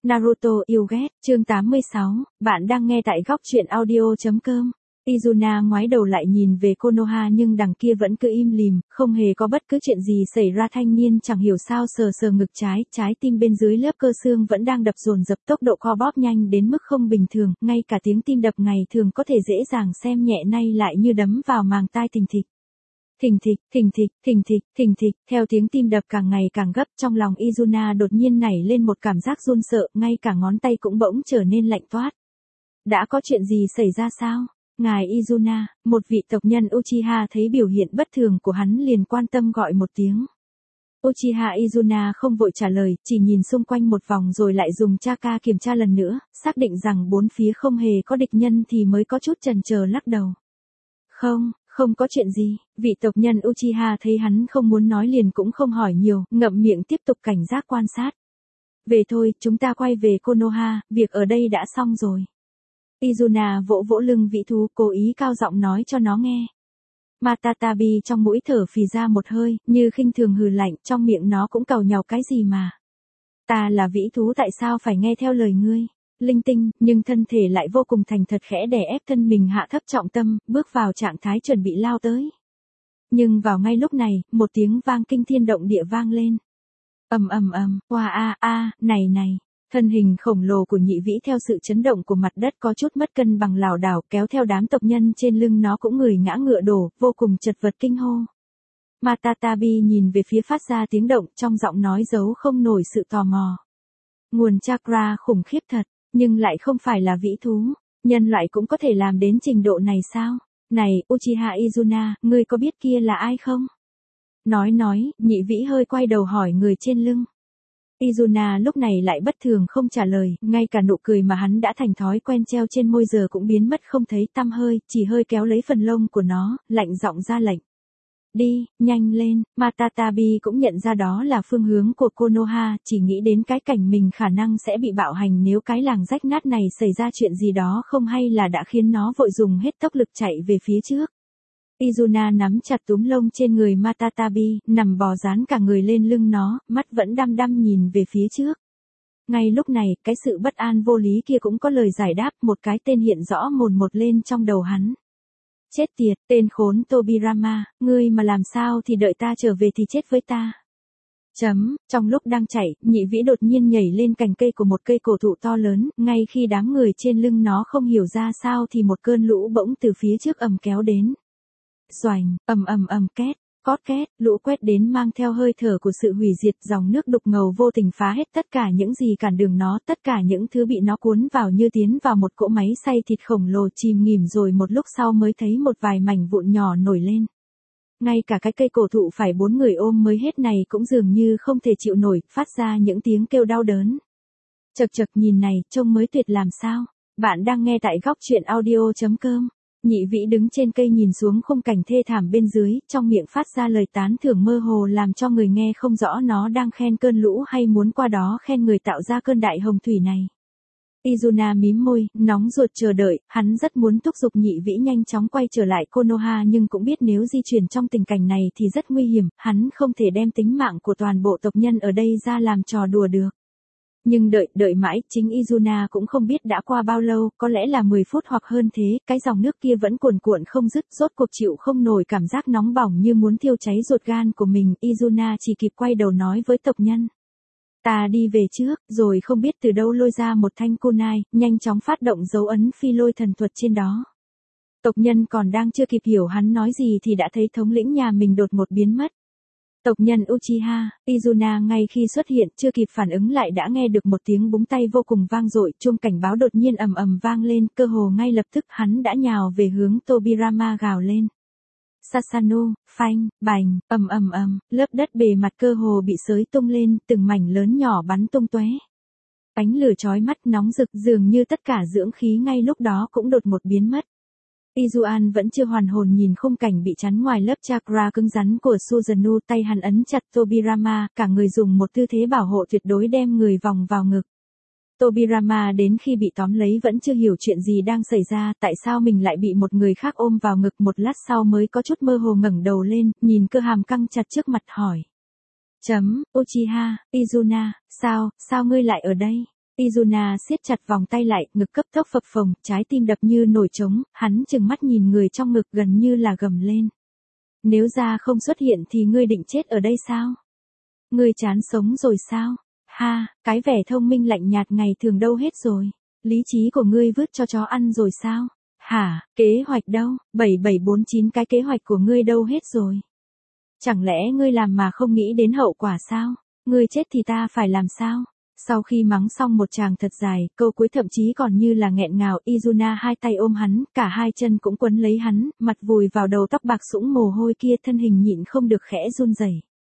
Naruto yêu ghét, chương 86, bạn đang nghe tại góc truyện audio.com. Izuna ngoái đầu lại nhìn về Konoha nhưng đằng kia vẫn cứ im lìm, không hề có bất cứ chuyện gì xảy ra. Thanh niên chẳng hiểu sao sờ sờ ngực trái tim bên dưới lớp cơ xương vẫn đang đập dồn dập, tốc độ co bóp nhanh đến mức không bình thường, ngay cả tiếng tim đập ngày thường có thể dễ dàng xem nhẹ nay lại như đấm vào màng tai thình thịch. Thình thịch, thình thịch, thình thịch, thình thịch, theo tiếng tim đập càng ngày càng gấp, trong lòng Izuna đột nhiên nảy lên một cảm giác run sợ, ngay cả ngón tay cũng bỗng trở nên lạnh toát. Đã có chuyện gì xảy ra sao? Ngài Izuna, một vị tộc nhân Uchiha thấy biểu hiện bất thường của hắn liền quan tâm gọi một tiếng. Uchiha Izuna không vội trả lời, chỉ nhìn xung quanh một vòng rồi lại dùng Chaka kiểm tra lần nữa, xác định rằng bốn phía không hề có địch nhân thì mới có chút chần chờ lắc đầu. Không có chuyện gì, vị tộc nhân Uchiha thấy hắn không muốn nói liền cũng không hỏi nhiều, ngậm miệng tiếp tục cảnh giác quan sát. Về thôi, chúng ta quay về Konoha, việc ở đây đã xong rồi. Izuna vỗ vỗ lưng vĩ thú, cố ý cao giọng nói cho nó nghe. Matatabi trong mũi thở phì ra một hơi, như khinh thường hừ lạnh, trong miệng nó cũng càu nhàu cái gì mà. Ta là vĩ thú tại sao phải nghe theo lời ngươi? Linh tinh, nhưng thân thể lại vô cùng thành thật, khẽ đè ép thân mình hạ thấp trọng tâm, bước vào trạng thái chuẩn bị lao tới. Nhưng vào ngay lúc này, một tiếng vang kinh thiên động địa vang lên. Ầm, oa này. Thân hình khổng lồ của nhị vĩ theo sự chấn động của mặt đất có chút mất cân bằng lảo đảo, kéo theo đám tộc nhân trên lưng nó cũng người ngã ngựa đổ, vô cùng chật vật kinh hô. Matatabi nhìn về phía phát ra tiếng động, trong giọng nói giấu không nổi sự tò mò. Nguồn chakra khủng khiếp thật, nhưng lại không phải là vĩ thú, nhân loại cũng có thể làm đến trình độ này sao? Này, Uchiha Izuna, ngươi có biết kia là ai không? Nói, nhị vĩ hơi quay đầu hỏi người trên lưng. Izuna lúc này lại bất thường không trả lời, ngay cả nụ cười mà hắn đã thành thói quen treo trên môi giờ cũng biến mất không thấy tăm hơi, chỉ hơi kéo lấy phần lông của nó, lạnh giọng ra lệnh. Đi, nhanh lên. Matatabi cũng nhận ra đó là phương hướng của Konoha, chỉ nghĩ đến cái cảnh mình khả năng sẽ bị bạo hành nếu cái làng rách nát này xảy ra chuyện gì đó không hay là đã khiến nó vội dùng hết tốc lực chạy về phía trước. Izuna nắm chặt túm lông trên người Matatabi, nằm bò dán cả người lên lưng nó, mắt vẫn đăm nhìn về phía trước. Ngay lúc này, cái sự bất an vô lý kia cũng có lời giải đáp, một cái tên hiện rõ mồn một lên trong đầu hắn. Chết tiệt, tên khốn Tobirama, ngươi mà làm sao thì đợi ta trở về thì chết với ta. Trong lúc đang chạy, nhị vĩ đột nhiên nhảy lên cành cây của một cây cổ thụ to lớn, ngay khi đám người trên lưng nó không hiểu ra sao thì một cơn lũ bỗng từ phía trước ầm kéo đến. Xoành, két, cót két, lũ quét đến mang theo hơi thở của sự hủy diệt, dòng nước đục ngầu vô tình phá hết tất cả những gì cản đường nó, tất cả những thứ bị nó cuốn vào như tiến vào một cỗ máy xay thịt khổng lồ chìm nghỉm, rồi một lúc sau mới thấy một vài mảnh vụn nhỏ nổi lên. Ngay cả cái cây cổ thụ phải 4 người ôm mới hết này cũng dường như không thể chịu nổi, phát ra những tiếng kêu đau đớn. Chật nhìn này, trông mới tuyệt làm sao. Bạn đang nghe tại góc truyện audio.com. Nhị vĩ đứng trên cây nhìn xuống khung cảnh thê thảm bên dưới, trong miệng phát ra lời tán thưởng mơ hồ làm cho người nghe không rõ nó đang khen cơn lũ hay muốn qua đó khen người tạo ra cơn đại hồng thủy này. Izuna mím môi, nóng ruột chờ đợi, hắn rất muốn thúc giục nhị vĩ nhanh chóng quay trở lại Konoha nhưng cũng biết nếu di chuyển trong tình cảnh này thì rất nguy hiểm, hắn không thể đem tính mạng của toàn bộ tộc nhân ở đây ra làm trò đùa được. Nhưng đợi mãi, chính Izuna cũng không biết đã qua bao lâu, có lẽ là 10 phút hoặc hơn thế, cái dòng nước kia vẫn cuồn cuộn không dứt, rốt cuộc chịu không nổi cảm giác nóng bỏng như muốn thiêu cháy ruột gan của mình, Izuna chỉ kịp quay đầu nói với tộc nhân. Ta đi về trước, rồi không biết từ đâu lôi ra một thanh kunai, nhanh chóng phát động dấu ấn phi lôi thần thuật trên đó. Tộc nhân còn đang chưa kịp hiểu hắn nói gì thì đã thấy thống lĩnh nhà mình đột ngột biến mất. Tộc nhân Uchiha, Izuna ngay khi xuất hiện chưa kịp phản ứng lại đã nghe được một tiếng búng tay vô cùng vang dội, chuông cảnh báo đột nhiên ầm vang lên, cơ hồ ngay lập tức hắn đã nhào về hướng Tobirama gào lên. Sasano, phanh, bành, lớp đất bề mặt cơ hồ bị xới tung lên, từng mảnh lớn nhỏ bắn tung tóe. Ánh lửa chói mắt nóng rực, dường như tất cả dưỡng khí ngay lúc đó cũng đột ngột biến mất. Izuan vẫn chưa hoàn hồn nhìn khung cảnh bị chắn ngoài lớp chakra cứng rắn của Susanoo, tay hắn ấn chặt Tobirama, cả người dùng một tư thế bảo hộ tuyệt đối đem người vòng vào ngực. Tobirama đến khi bị tóm lấy vẫn chưa hiểu chuyện gì đang xảy ra, tại sao mình lại bị một người khác ôm vào ngực, một lát sau mới có chút mơ hồ ngẩng đầu lên, nhìn cơ hàm căng chặt trước mặt hỏi. Uchiha, Izuna, sao ngươi lại ở đây? Izuna siết chặt vòng tay lại, ngực cấp tốc phập phồng, trái tim đập như nổi trống, hắn trừng mắt nhìn người trong ngực gần như là gầm lên. Nếu ra không xuất hiện thì ngươi định chết ở đây sao? Ngươi chán sống rồi sao? Ha, cái vẻ thông minh lạnh nhạt ngày thường đâu hết rồi? Lý trí của ngươi vứt cho chó ăn rồi sao? Hả, kế hoạch đâu? 7749 cái kế hoạch của ngươi đâu hết rồi? Chẳng lẽ ngươi làm mà không nghĩ đến hậu quả sao? Ngươi chết thì ta phải làm sao? Sau khi mắng xong một tràng thật dài, câu cuối thậm chí còn như là nghẹn ngào, Izuna hai tay ôm hắn, cả hai chân cũng quấn lấy hắn, mặt vùi vào đầu tóc bạc sũng mồ hôi kia, thân hình nhịn không được khẽ run rẩy.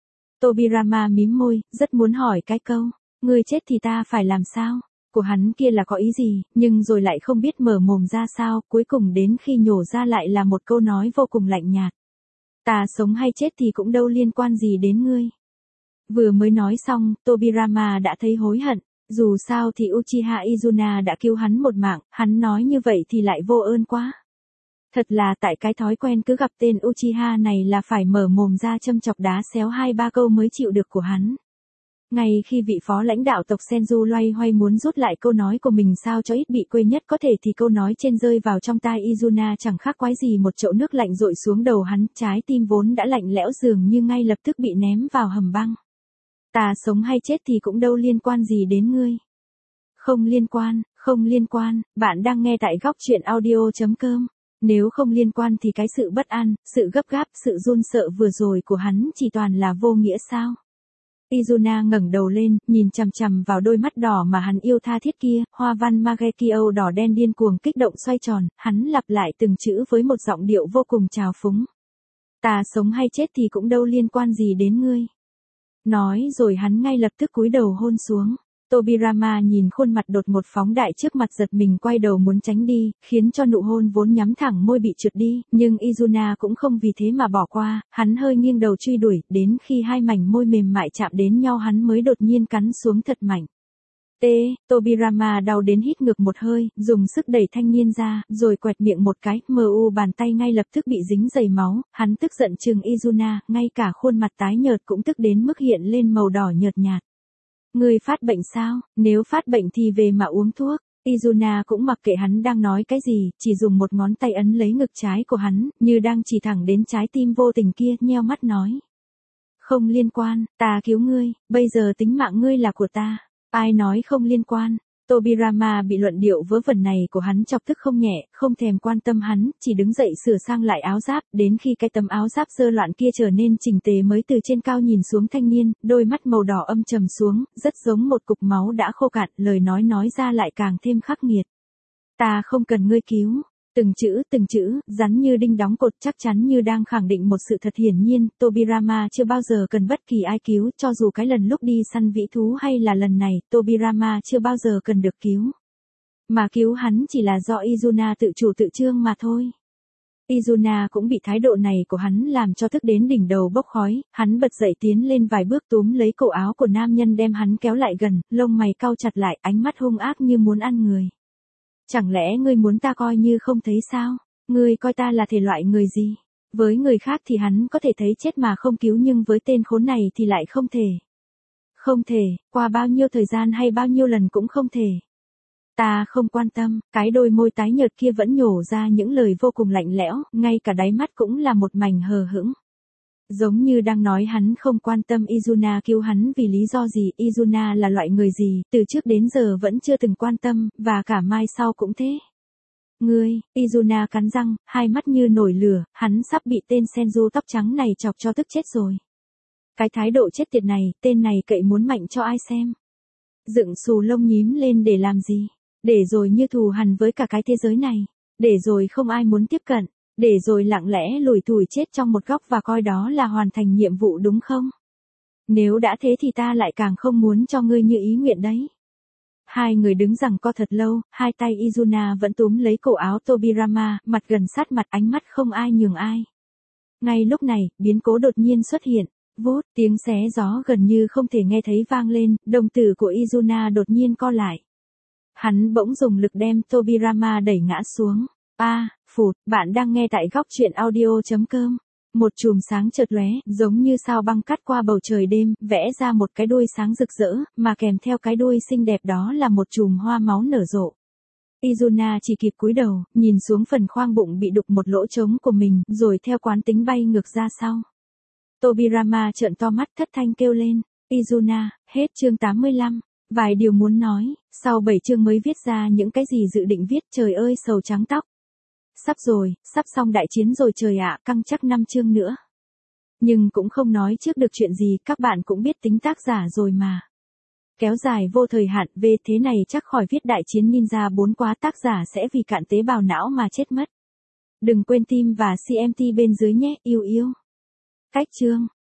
Tobirama mím môi, rất muốn hỏi cái câu, ngươi chết thì ta phải làm sao? Của hắn kia là có ý gì, nhưng rồi lại không biết mở mồm ra sao, cuối cùng đến khi nhổ ra lại là một câu nói vô cùng lạnh nhạt. Ta sống hay chết thì cũng đâu liên quan gì đến ngươi. Vừa mới nói xong, Tobirama đã thấy hối hận, dù sao thì Uchiha Izuna đã cứu hắn một mạng, hắn nói như vậy thì lại vô ơn quá. Thật là tại cái thói quen cứ gặp tên Uchiha này là phải mở mồm ra châm chọc đá xéo 2-3 câu mới chịu được của hắn. Ngay khi vị phó lãnh đạo tộc Senju loay hoay muốn rút lại câu nói của mình sao cho ít bị quê nhất có thể thì câu nói trên rơi vào trong tai Izuna chẳng khác quái gì một chậu nước lạnh dội xuống đầu hắn, trái tim vốn đã lạnh lẽo dường như ngay lập tức bị ném vào hầm băng. Ta sống hay chết thì cũng đâu liên quan gì đến ngươi. Không liên quan, bạn đang nghe tại góc truyện audio.com. Nếu không liên quan thì cái sự bất an, sự gấp gáp, sự run sợ vừa rồi của hắn chỉ toàn là vô nghĩa sao? Izuna ngẩng đầu lên, nhìn chằm chằm vào đôi mắt đỏ mà hắn yêu tha thiết kia, hoa văn Magekio đỏ đen điên cuồng kích động xoay tròn, hắn lặp lại từng chữ với một giọng điệu vô cùng trào phúng. Ta sống hay chết thì cũng đâu liên quan gì đến ngươi. Nói rồi hắn ngay lập tức cúi đầu hôn xuống. Tobirama nhìn khuôn mặt đột ngột phóng đại trước mặt giật mình quay đầu muốn tránh đi, khiến cho nụ hôn vốn nhắm thẳng môi bị trượt đi, nhưng Izuna cũng không vì thế mà bỏ qua, hắn hơi nghiêng đầu truy đuổi, đến khi hai mảnh môi mềm mại chạm đến nhau hắn mới đột nhiên cắn xuống thật mạnh. Tobirama đau đến hít ngược một hơi, dùng sức đẩy thanh niên ra, rồi quẹt miệng một cái, bàn tay ngay lập tức bị dính đầy máu, hắn tức giận trừng Izuna, ngay cả khuôn mặt tái nhợt cũng tức đến mức hiện lên màu đỏ nhợt nhạt. Ngươi phát bệnh sao? Nếu phát bệnh thì về mà uống thuốc. Izuna cũng mặc kệ hắn đang nói cái gì, chỉ dùng một ngón tay ấn lấy ngực trái của hắn, như đang chỉ thẳng đến trái tim vô tình kia, nheo mắt nói. Không liên quan, ta cứu ngươi, bây giờ tính mạng ngươi là của ta. Ai nói không liên quan? Tobirama bị luận điệu vớ vẩn này của hắn chọc tức không nhẹ, không thèm quan tâm hắn, chỉ đứng dậy sửa sang lại áo giáp, đến khi cái tấm áo giáp dơ loạn kia trở nên chỉnh tề mới từ trên cao nhìn xuống thanh niên, đôi mắt màu đỏ âm trầm xuống, rất giống một cục máu đã khô cạn, lời nói ra lại càng thêm khắc nghiệt. Ta không cần ngươi cứu. Từng chữ, rắn như đinh đóng cột chắc chắn như đang khẳng định một sự thật hiển nhiên, Tobirama chưa bao giờ cần bất kỳ ai cứu, cho dù cái lần lúc đi săn vĩ thú hay là lần này, Tobirama chưa bao giờ cần được cứu. Mà cứu hắn chỉ là do Izuna tự chủ tự trương mà thôi. Izuna cũng bị thái độ này của hắn làm cho tức đến đỉnh đầu bốc khói, hắn bật dậy tiến lên vài bước túm lấy cổ áo của nam nhân đem hắn kéo lại gần, lông mày cau chặt lại, ánh mắt hung ác như muốn ăn người. Chẳng lẽ ngươi muốn ta coi như không thấy sao? Ngươi coi ta là thể loại người gì? Với người khác thì hắn có thể thấy chết mà không cứu nhưng với tên khốn này thì lại không thể. Không thể, qua bao nhiêu thời gian hay bao nhiêu lần cũng không thể. Ta không quan tâm, cái đôi môi tái nhợt kia vẫn nhổ ra những lời vô cùng lạnh lẽo, ngay cả đáy mắt cũng là một mảnh hờ hững. Giống như đang nói hắn không quan tâm Izuna cứu hắn vì lý do gì, Izuna là loại người gì, từ trước đến giờ vẫn chưa từng quan tâm, và cả mai sau cũng thế. Ngươi, Izuna cắn răng, hai mắt như nổi lửa, hắn sắp bị tên Senju tóc trắng này chọc cho tức chết rồi. Cái thái độ chết tiệt này, tên này cậy muốn mạnh cho ai xem. Dựng xù lông nhím lên để làm gì? Để rồi như thù hằn với cả cái thế giới này. Để rồi không ai muốn tiếp cận. Để rồi lặng lẽ lủi thủi chết trong một góc và coi đó là hoàn thành nhiệm vụ đúng không? Nếu đã thế thì ta lại càng không muốn cho ngươi như ý nguyện đấy. Hai người đứng giằng co thật lâu, hai tay Izuna vẫn túm lấy cổ áo Tobirama, mặt gần sát mặt ánh mắt không ai nhường ai. Ngay lúc này, biến cố đột nhiên xuất hiện. Vút, tiếng xé gió gần như không thể nghe thấy vang lên, đồng tử của Izuna đột nhiên co lại. Hắn bỗng dùng lực đem Tobirama đẩy ngã xuống. Phụt, bạn đang nghe tại góc truyện audio.com. Một chùm sáng chợt lóe, giống như sao băng cắt qua bầu trời đêm, vẽ ra một cái đuôi sáng rực rỡ, mà kèm theo cái đuôi xinh đẹp đó là một chùm hoa máu nở rộ. Izuna chỉ kịp cúi đầu, nhìn xuống phần khoang bụng bị đục một lỗ trống của mình, rồi theo quán tính bay ngược ra sau. Tobirama trợn to mắt thất thanh kêu lên. Izuna, hết chương 85. Vài điều muốn nói, sau 7 chương mới viết ra những cái gì dự định viết, trời ơi sầu trắng tóc. Sắp rồi, sắp xong đại chiến rồi trời ạ, căng chắc 5 chương nữa. Nhưng cũng không nói trước được chuyện gì, các bạn cũng biết tính tác giả rồi mà. Kéo dài vô thời hạn, về thế này chắc khỏi viết đại chiến Ninja 4 quá, tác giả sẽ vì cạn tế bào não mà chết mất. Đừng quên tim và CMT bên dưới nhé, yêu yêu. Cách chương.